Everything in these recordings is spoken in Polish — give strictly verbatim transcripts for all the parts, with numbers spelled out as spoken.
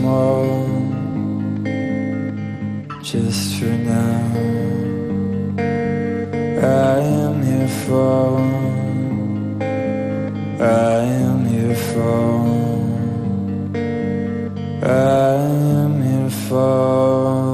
small, just for now. I am here for, I am here for, I am here for.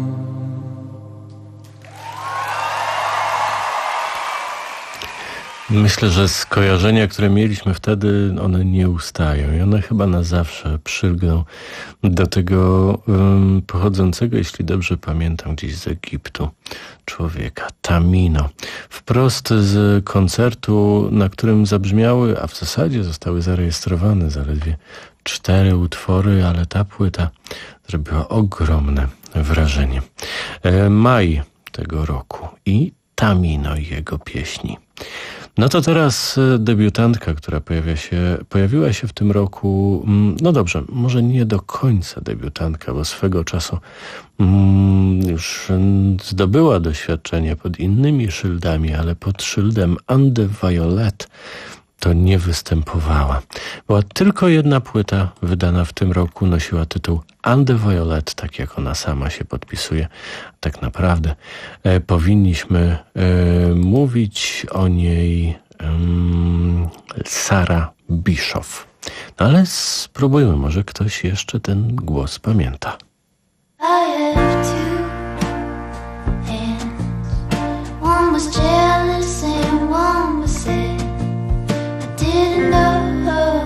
Myślę, że skojarzenia, które mieliśmy wtedy, one nie ustają i one chyba na zawsze przylgną do tego um, pochodzącego, jeśli dobrze pamiętam, gdzieś z Egiptu człowieka, Tamino. Wprost z koncertu, na którym zabrzmiały, a w zasadzie zostały zarejestrowane zaledwie cztery utwory, ale ta płyta zrobiła ogromne wrażenie. E, maj tego roku i Tamino i jego pieśni. No to teraz debiutantka, która pojawia się, pojawiła się w tym roku, no dobrze, może nie do końca debiutantka, bo swego czasu mm, już zdobyła doświadczenie pod innymi szyldami, ale pod szyldem And the Violet to nie występowała. Była tylko jedna płyta wydana w tym roku, nosiła tytuł And the Violet, tak jak ona sama się podpisuje. Tak naprawdę e, powinniśmy e, mówić o niej e, Sarah Bischoff. No ale spróbujmy, może ktoś jeszcze ten głos pamięta. I have two hands. One was jealous and one was sad. I didn't know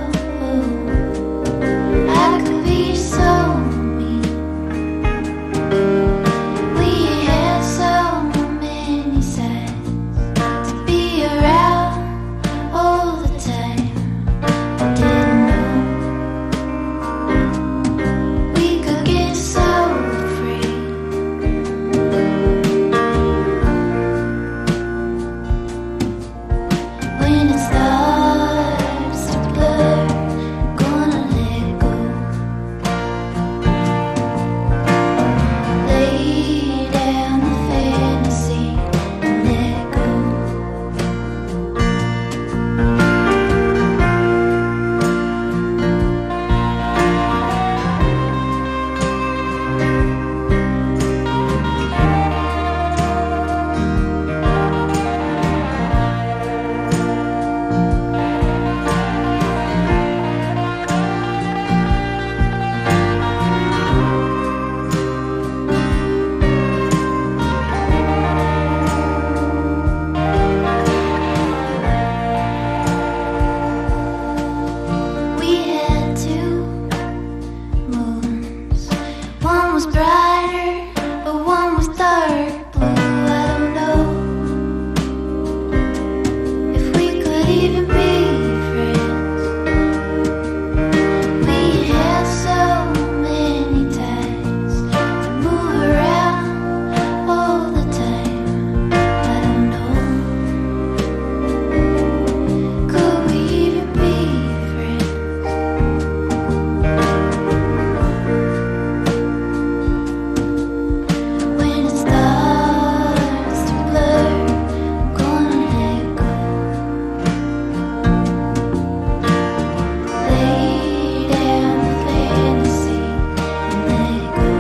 I could be so mean. We had so many sides to be around all the time. I didn't know we could get so free. When it starts to blur, gonna let go. Lay down the fantasy and let go. We had two moons. One was brighter, but one was dark blue. I don't know if we could even be friends. We had so many times to move around all the time. I don't know, could we even be friends? When it starts to blur, gonna let go. Lay down the fantasy and let go.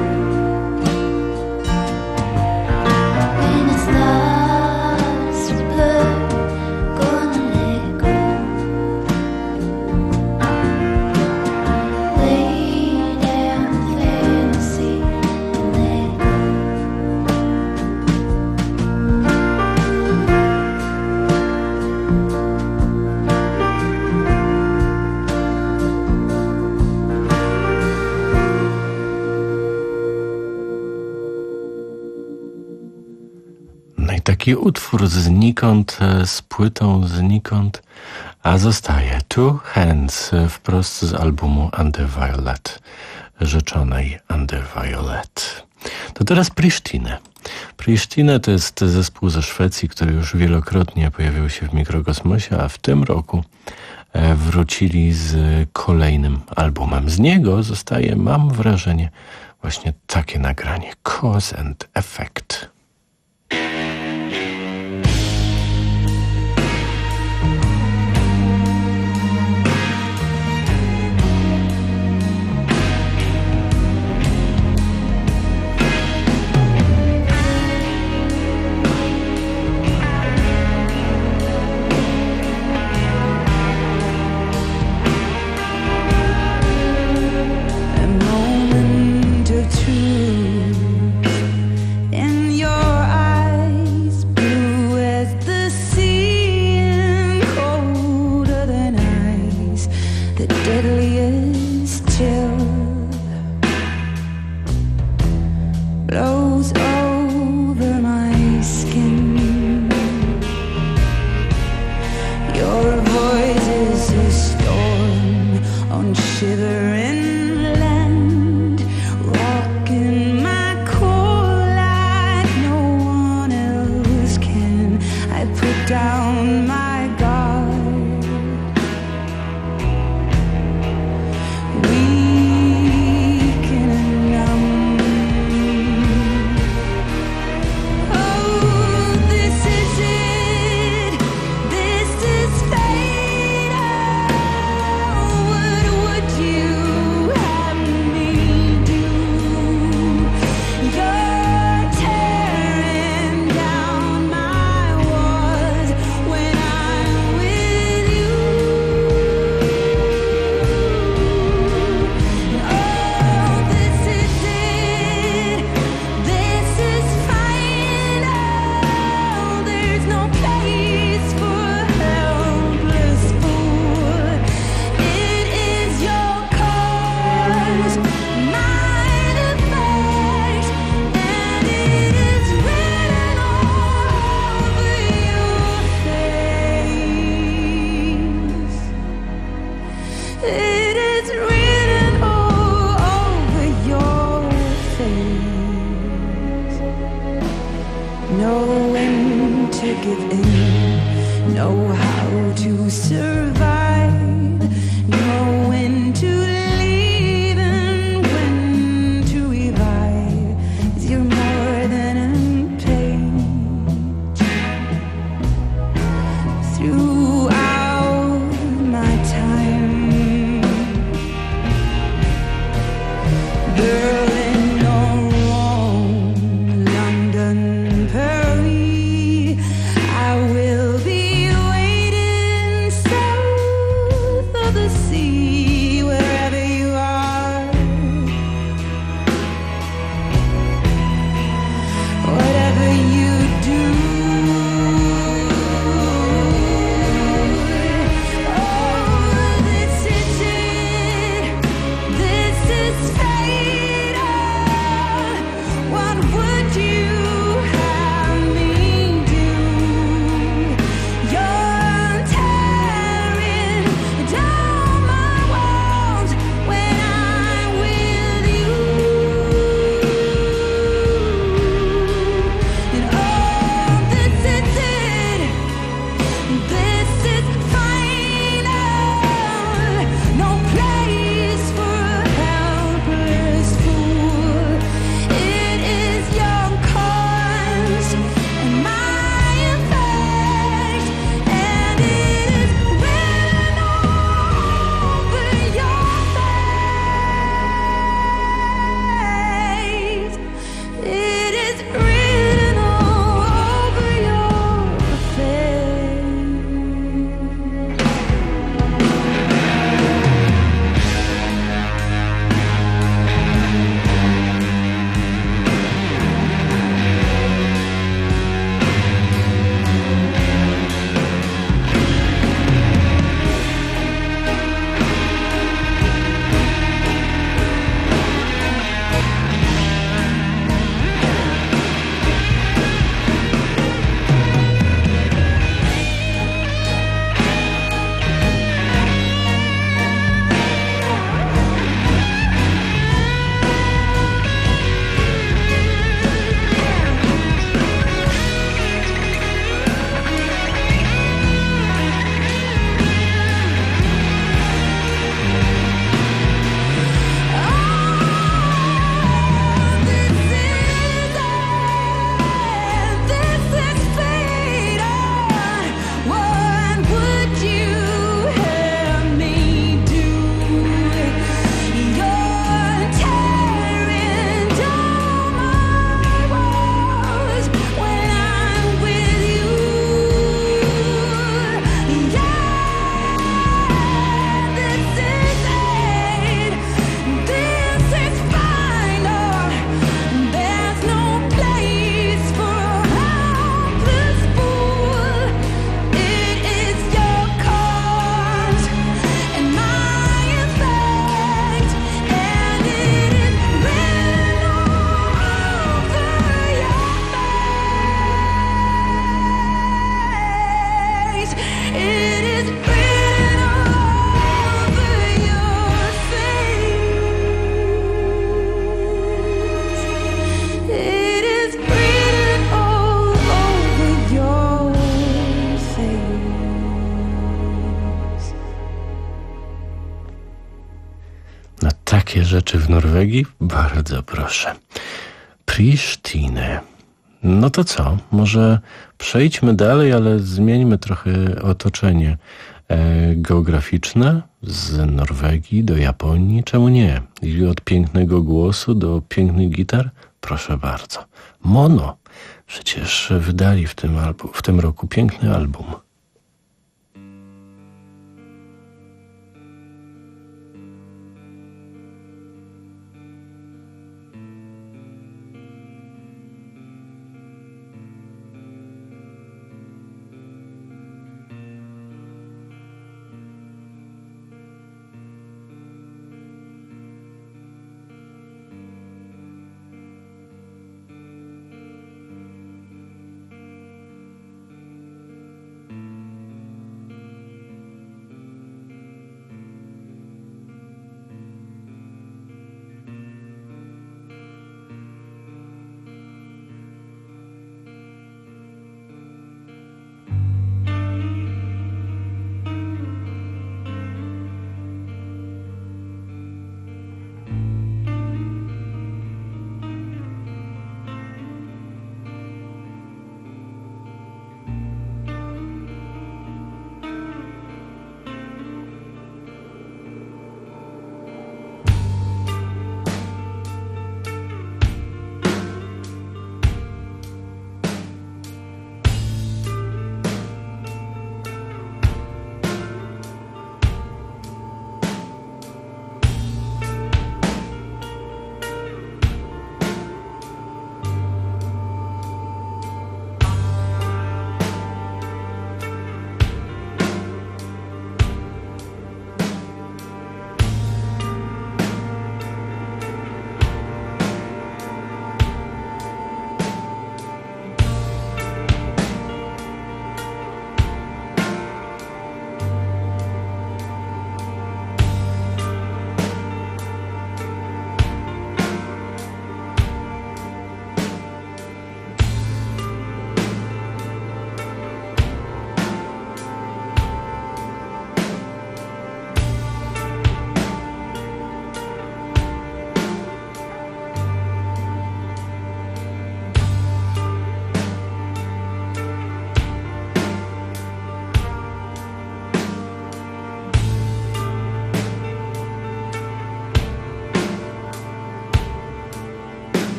When it starts to blur, gonna let go. Lay down the fantasy and let go. No i taki utwór znikąd, e, z płytą znikąd, a zostaje Two Hands, e, wprost z albumu And the Violet, rzeczonej And the Violet. To teraz Pristinę. Pristinę to jest zespół ze Szwecji, który już wielokrotnie pojawił się w Mikrokosmosie, a w tym roku e, wrócili z kolejnym albumem. Z niego zostaje, mam wrażenie, właśnie takie nagranie, Cause and Effect. blows over my skin. Your voice is a storm on shivering land, rocking my core like no one else can. I put down my guard, weak and numb. Oh, this is it. This is fate. Oh, what would you have me do? You're tearing down my walls when I'm with you. Oh, this is it. This is final. There's no place for helpless fool. It is your cause, mine effect, and it is written all over your face. It is written all over your face. Know when to give in, know how to survive, know when to leave and when to revive. 'Cause you're more than a page. Throughout my time, Berlin or Rome, London, Paris, I will be waiting south of the sea, wherever you are. Whatever you do, oh, this is it. This is fate. rzeczy w Norwegii? Bardzo proszę. Pristinę. No to co? Może przejdźmy dalej, ale zmieńmy trochę otoczenie e, geograficzne z Norwegii do Japonii. Czemu nie? I od pięknego głosu do pięknych gitar? Proszę bardzo. Mono. Przecież wydali w tym, albu- w tym roku piękny album.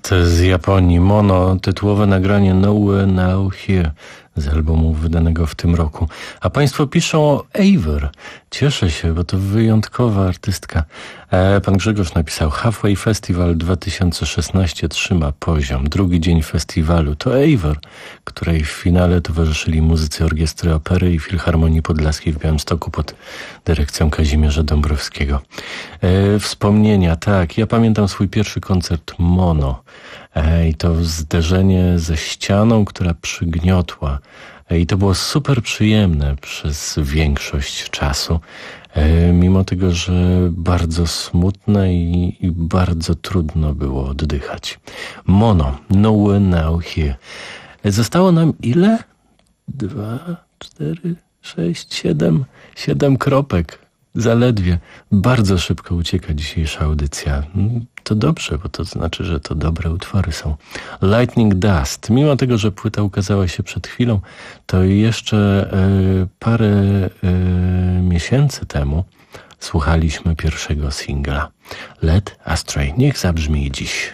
Dust z Japonii. Mono, tytułowe nagranie Nowhere Now Here z albumu wydanego w tym roku. A państwo piszą o Eivør. Cieszę się, bo to wyjątkowa artystka. E, pan Grzegorz napisał: Halfway Festival dwa tysiące szesnaście trzyma poziom. Drugi dzień festiwalu to Eivør, której w finale towarzyszyli muzycy Orkiestry Opery i Filharmonii Podlaskiej w Białymstoku pod dyrekcją Kazimierza Dąbrowskiego. E, wspomnienia, tak. Ja pamiętam swój pierwszy koncert Mono. E, I to zderzenie ze ścianą, która przygniotła. E, I to było super przyjemne przez większość czasu. E, mimo tego, że bardzo smutne i, i bardzo trudno było oddychać. Mono, Nowhere Now Here. E, zostało nam ile? Dwa, cztery, sześć, siedem, siedem kropek. Zaledwie. Bardzo szybko ucieka dzisiejsza audycja. To dobrze, bo to znaczy, że to dobre utwory są. Lightning Dust. Mimo tego, że płyta ukazała się przed chwilą, to jeszcze y, parę y, miesięcy temu słuchaliśmy pierwszego singla. Led Astray. Niech zabrzmi dziś.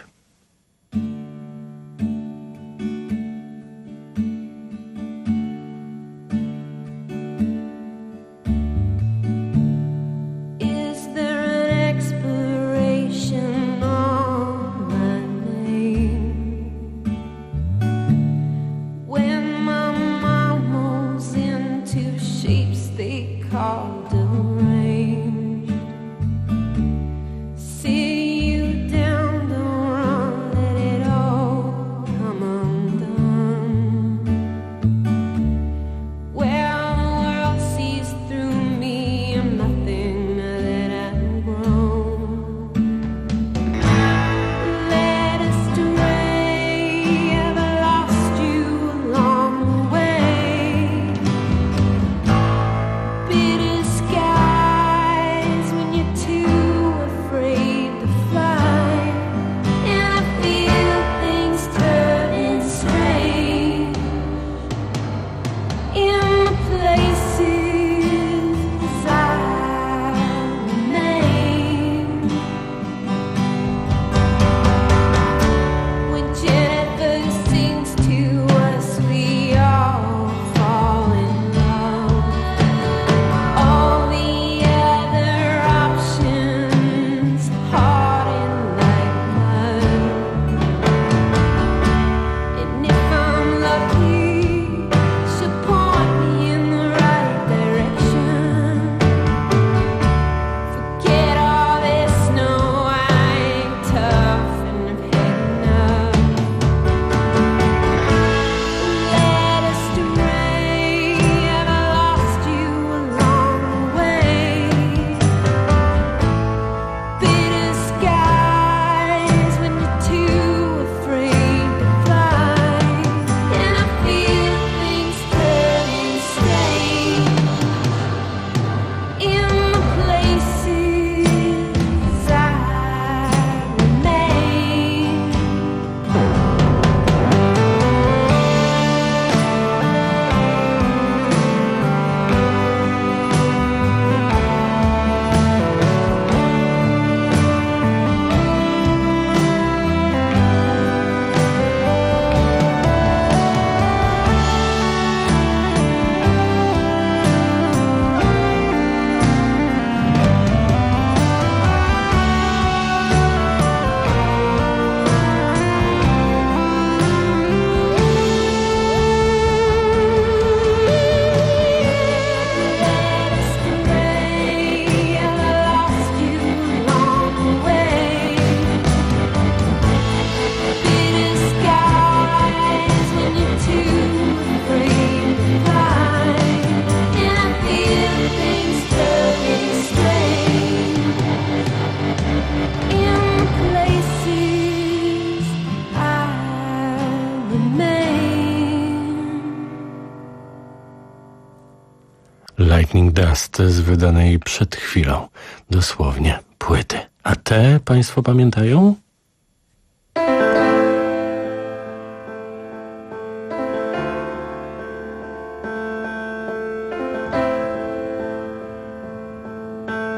Lightning Dust z wydanej przed chwilą, dosłownie, płyty. A te państwo pamiętają?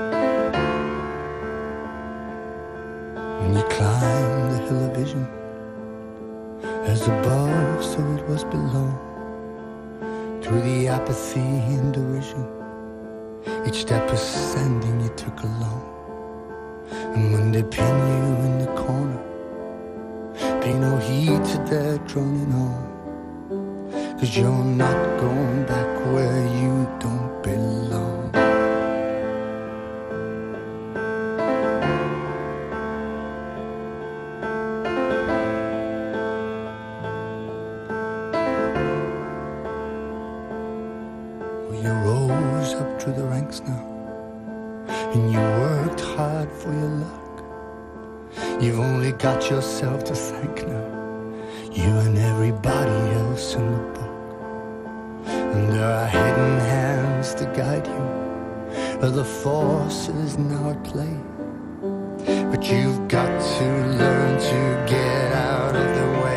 When you climb the hill of vision belong to the apathy and derision. Each step is sending you took along. And when they pin you in the corner, pay no heed to their droning on. 'Cause you're not going back where you don't belong. You rose up through the ranks now, and you worked hard for your luck. You've only got yourself to thank now, you and everybody else in the book. And there are hidden hands to guide you, other forces now at play. But you've got to learn to get out of their way.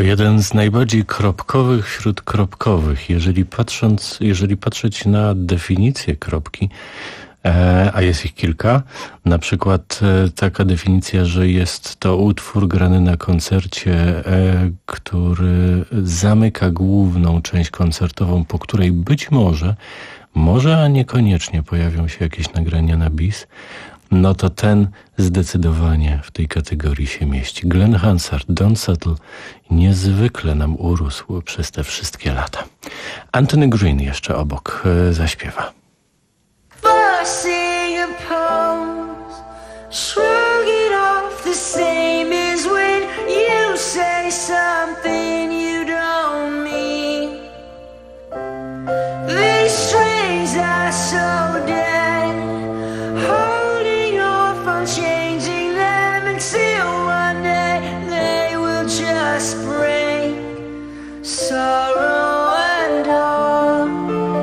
To jeden z najbardziej kropkowych wśród kropkowych. Jeżeli patrząc, jeżeli patrzeć na definicję kropki, e, a jest ich kilka, na przykład e, taka definicja, że jest to utwór grany na koncercie, e, który zamyka główną część koncertową, po której być może, może, a niekoniecznie pojawią się jakieś nagrania na bis, no to ten zdecydowanie w tej kategorii się mieści. Glenn Hansard, Don't Settle, niezwykle nam urósł przez te wszystkie lata. Anthony Green jeszcze obok e, zaśpiewa. Forcing a pose, shrug it off the same as when you say something you don't mean. These strings are so dead, holding off on changing them until one day they will just break. Sorrow and harm.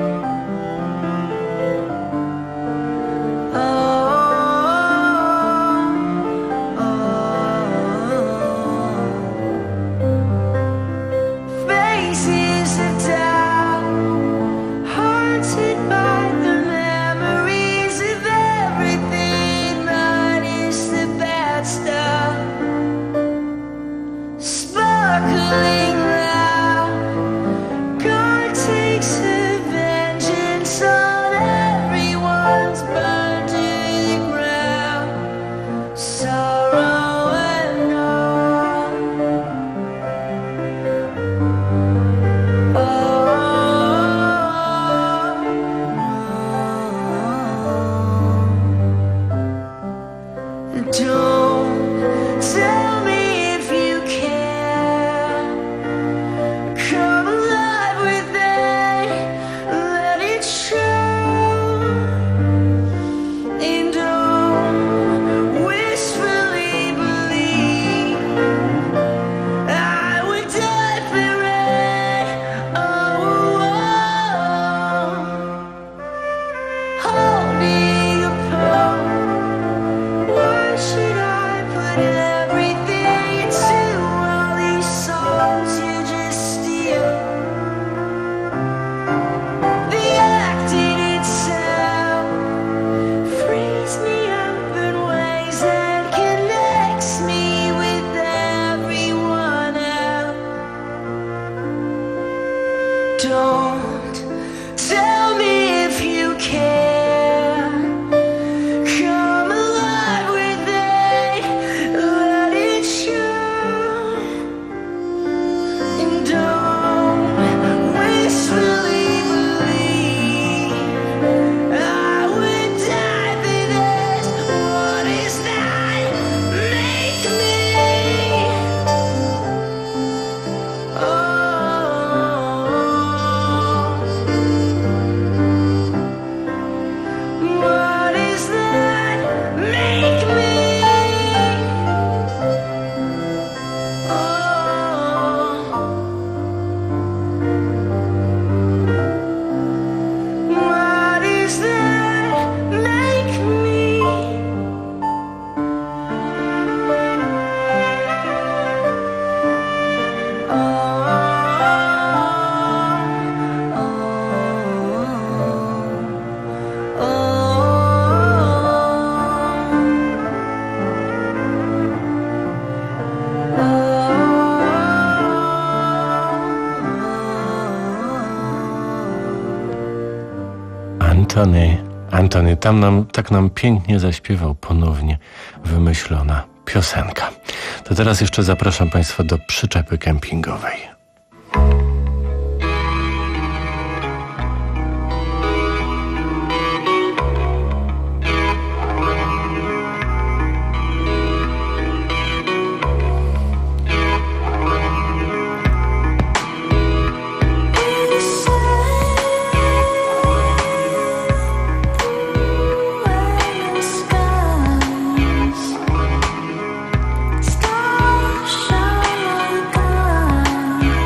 Antony, Antony, tam nam, tak nam pięknie zaśpiewał ponownie wymyślona piosenka. To teraz jeszcze zapraszam Państwa do przyczepy kempingowej. Stars shine like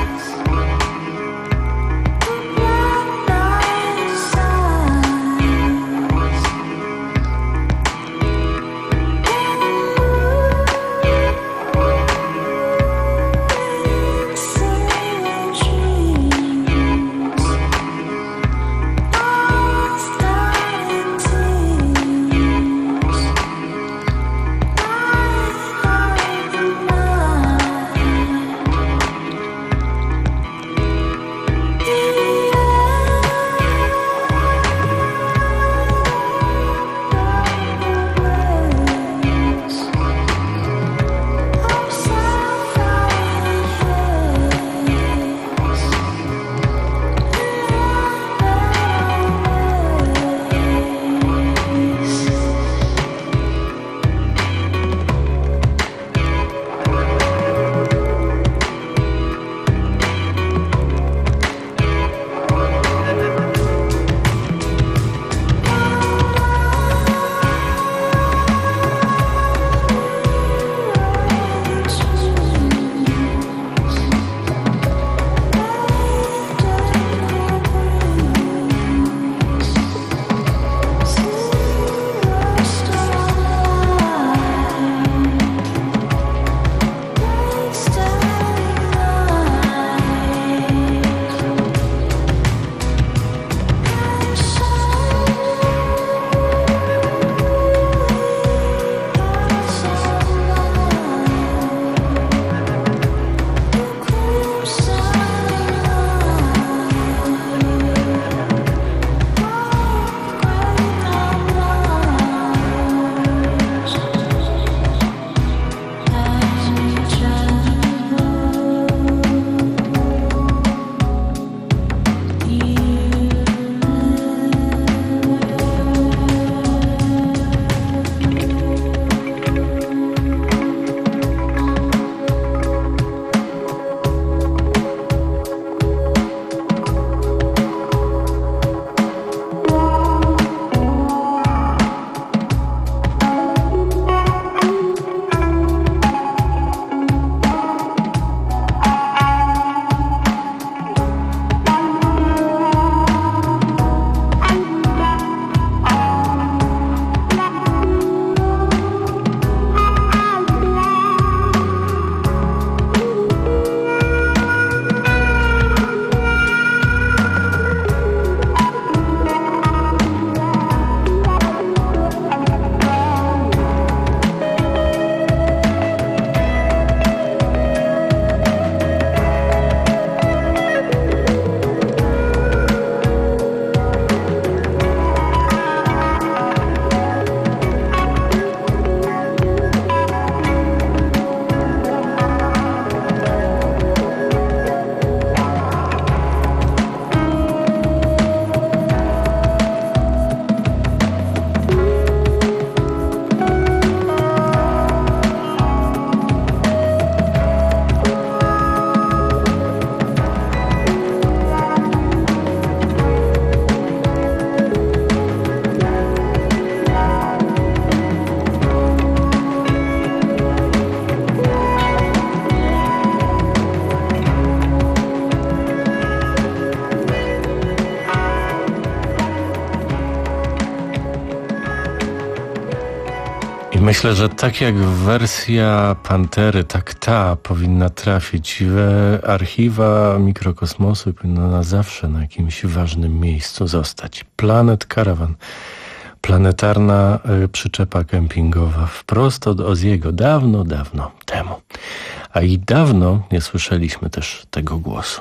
Myślę, że tak jak wersja Pantery, tak ta powinna trafić w archiwa Mikrokosmosu i powinna na zawsze na jakimś ważnym miejscu zostać. Planet Caravan, planetarna przyczepa kempingowa, wprost od Ozziego, dawno, dawno temu. A i dawno nie słyszeliśmy też tego głosu.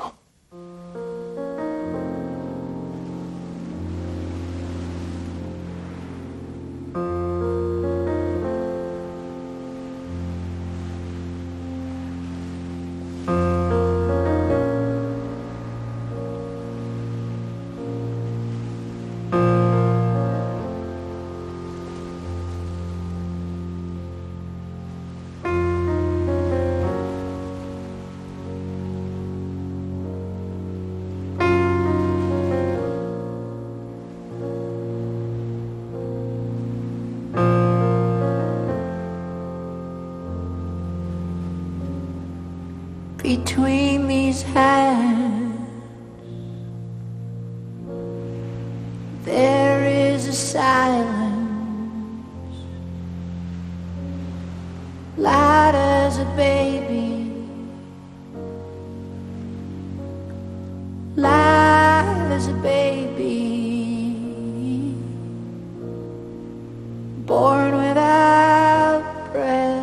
Between these hands there is a silence, light as a baby, light as a baby, born without breath.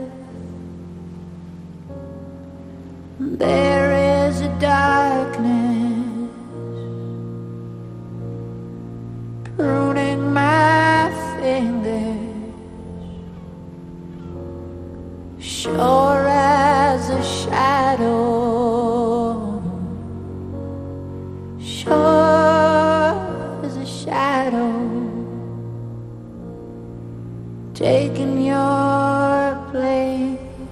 There is a darkness pruning my fingers, sure as a shadow, sure as a shadow, taking your place.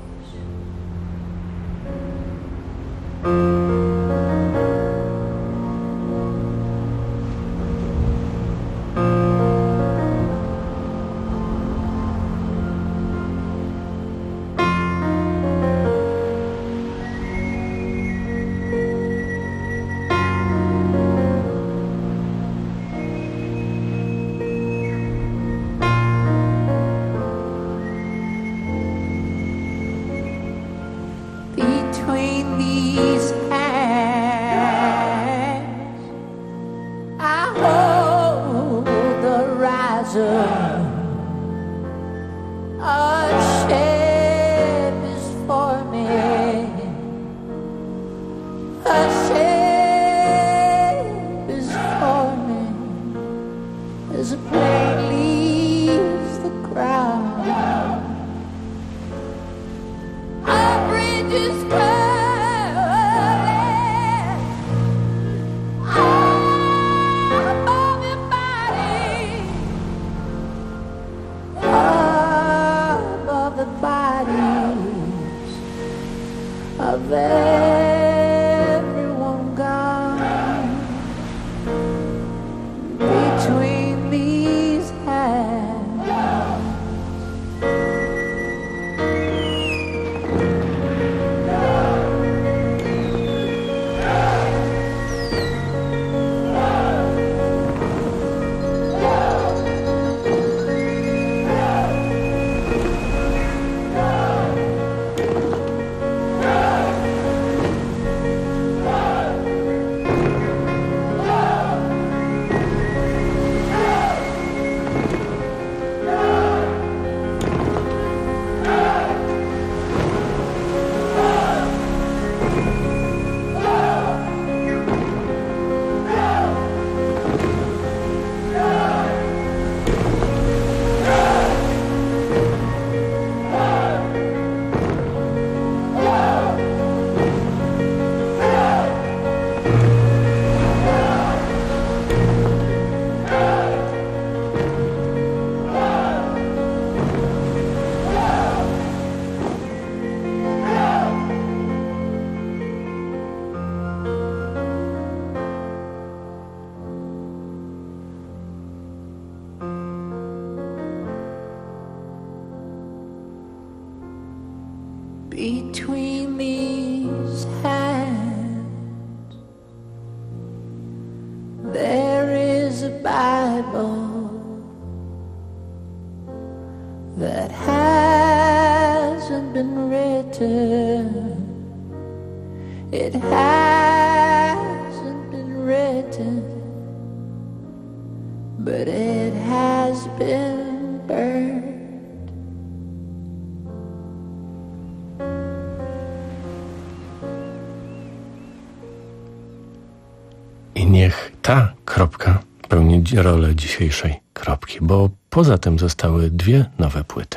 Between these hands I hold the horizon. A shape is forming, a shape is forming as a plane leaves the ground. A bridge is curving above your body, above the bodies of everyone gone. Between these hands between these hands there is a Bible, that hasn't been written. It hasn't been written, but it has been burned. I niech ta kropka pełni rolę dzisiejszej kropki, bo poza tym zostały dwie nowe płyty.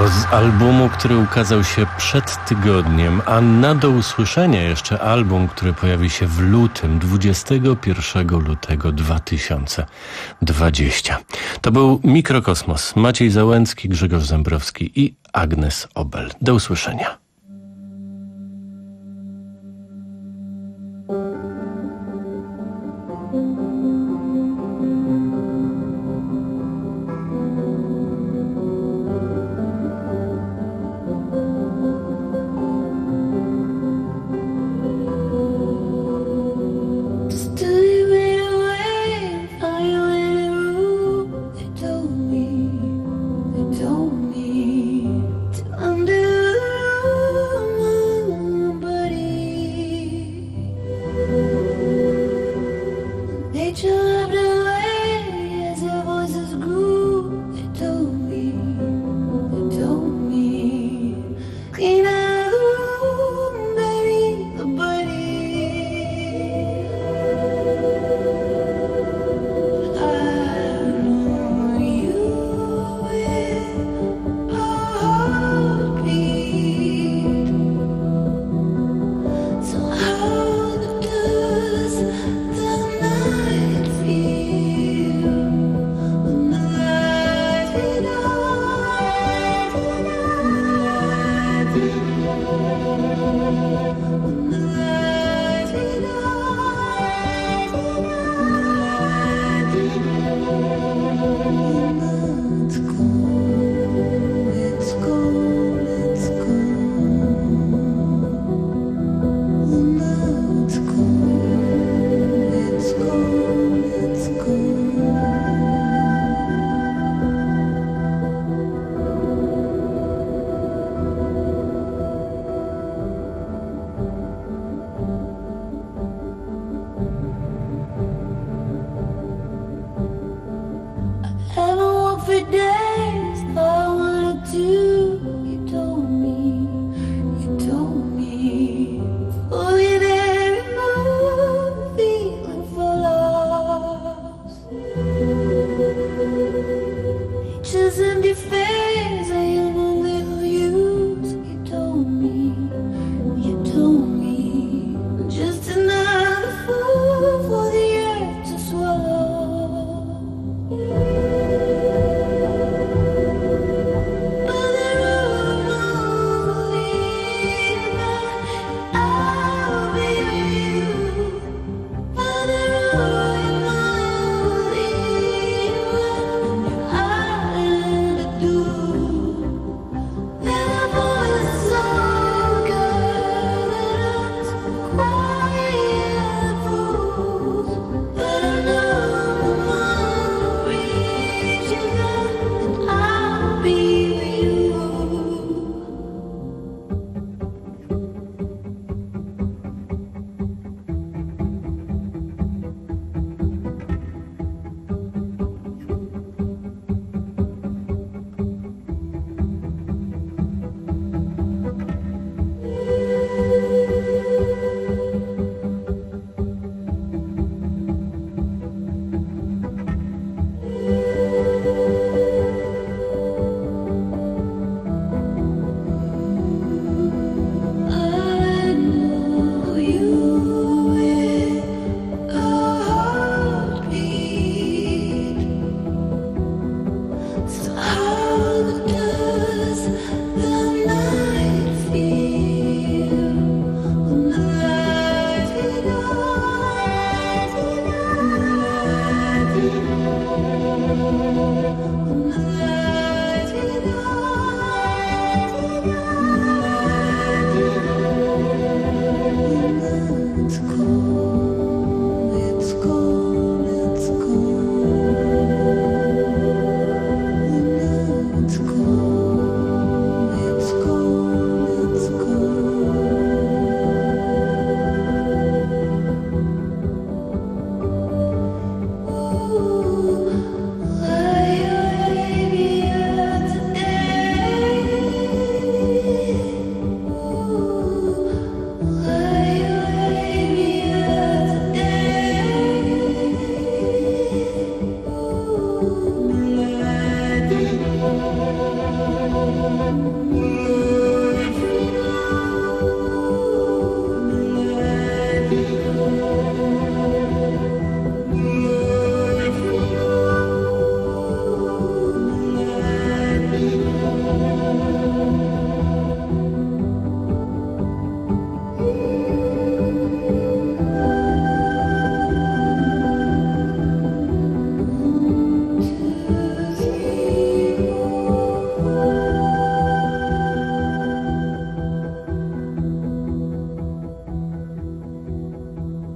To z albumu, który ukazał się przed tygodniem, a na do usłyszenia jeszcze album, który pojawi się w lutym, dwudziestego pierwszego lutego dwa tysiące dwudziestego. To był Mikrokosmos. Maciej Załęcki, Grzegorz Zembrowski i Agnes Obel. Do usłyszenia. Told me to undo the rules.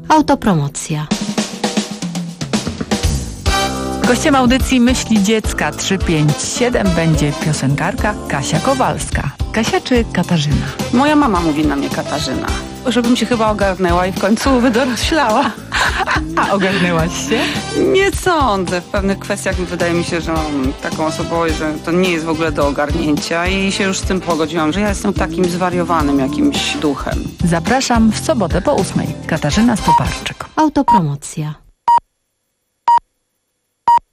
Autopromocja. Gościem audycji Myśli Dziecka trzysta pięćdziesiąt siedem będzie piosenkarka Kasia Kowalska. Kasia czy Katarzyna? Moja mama mówi na mnie Katarzyna. Żebym się chyba ogarnęła i w końcu wydoroślała. A ogarnęłaś się? Nie sądzę. W pewnych kwestiach wydaje mi się, że mam taką osobowość, że to nie jest w ogóle do ogarnięcia i się już z tym pogodziłam, że ja jestem takim zwariowanym jakimś duchem. Zapraszam w sobotę po ósmej. Katarzyna Stoparczyk. Autopromocja.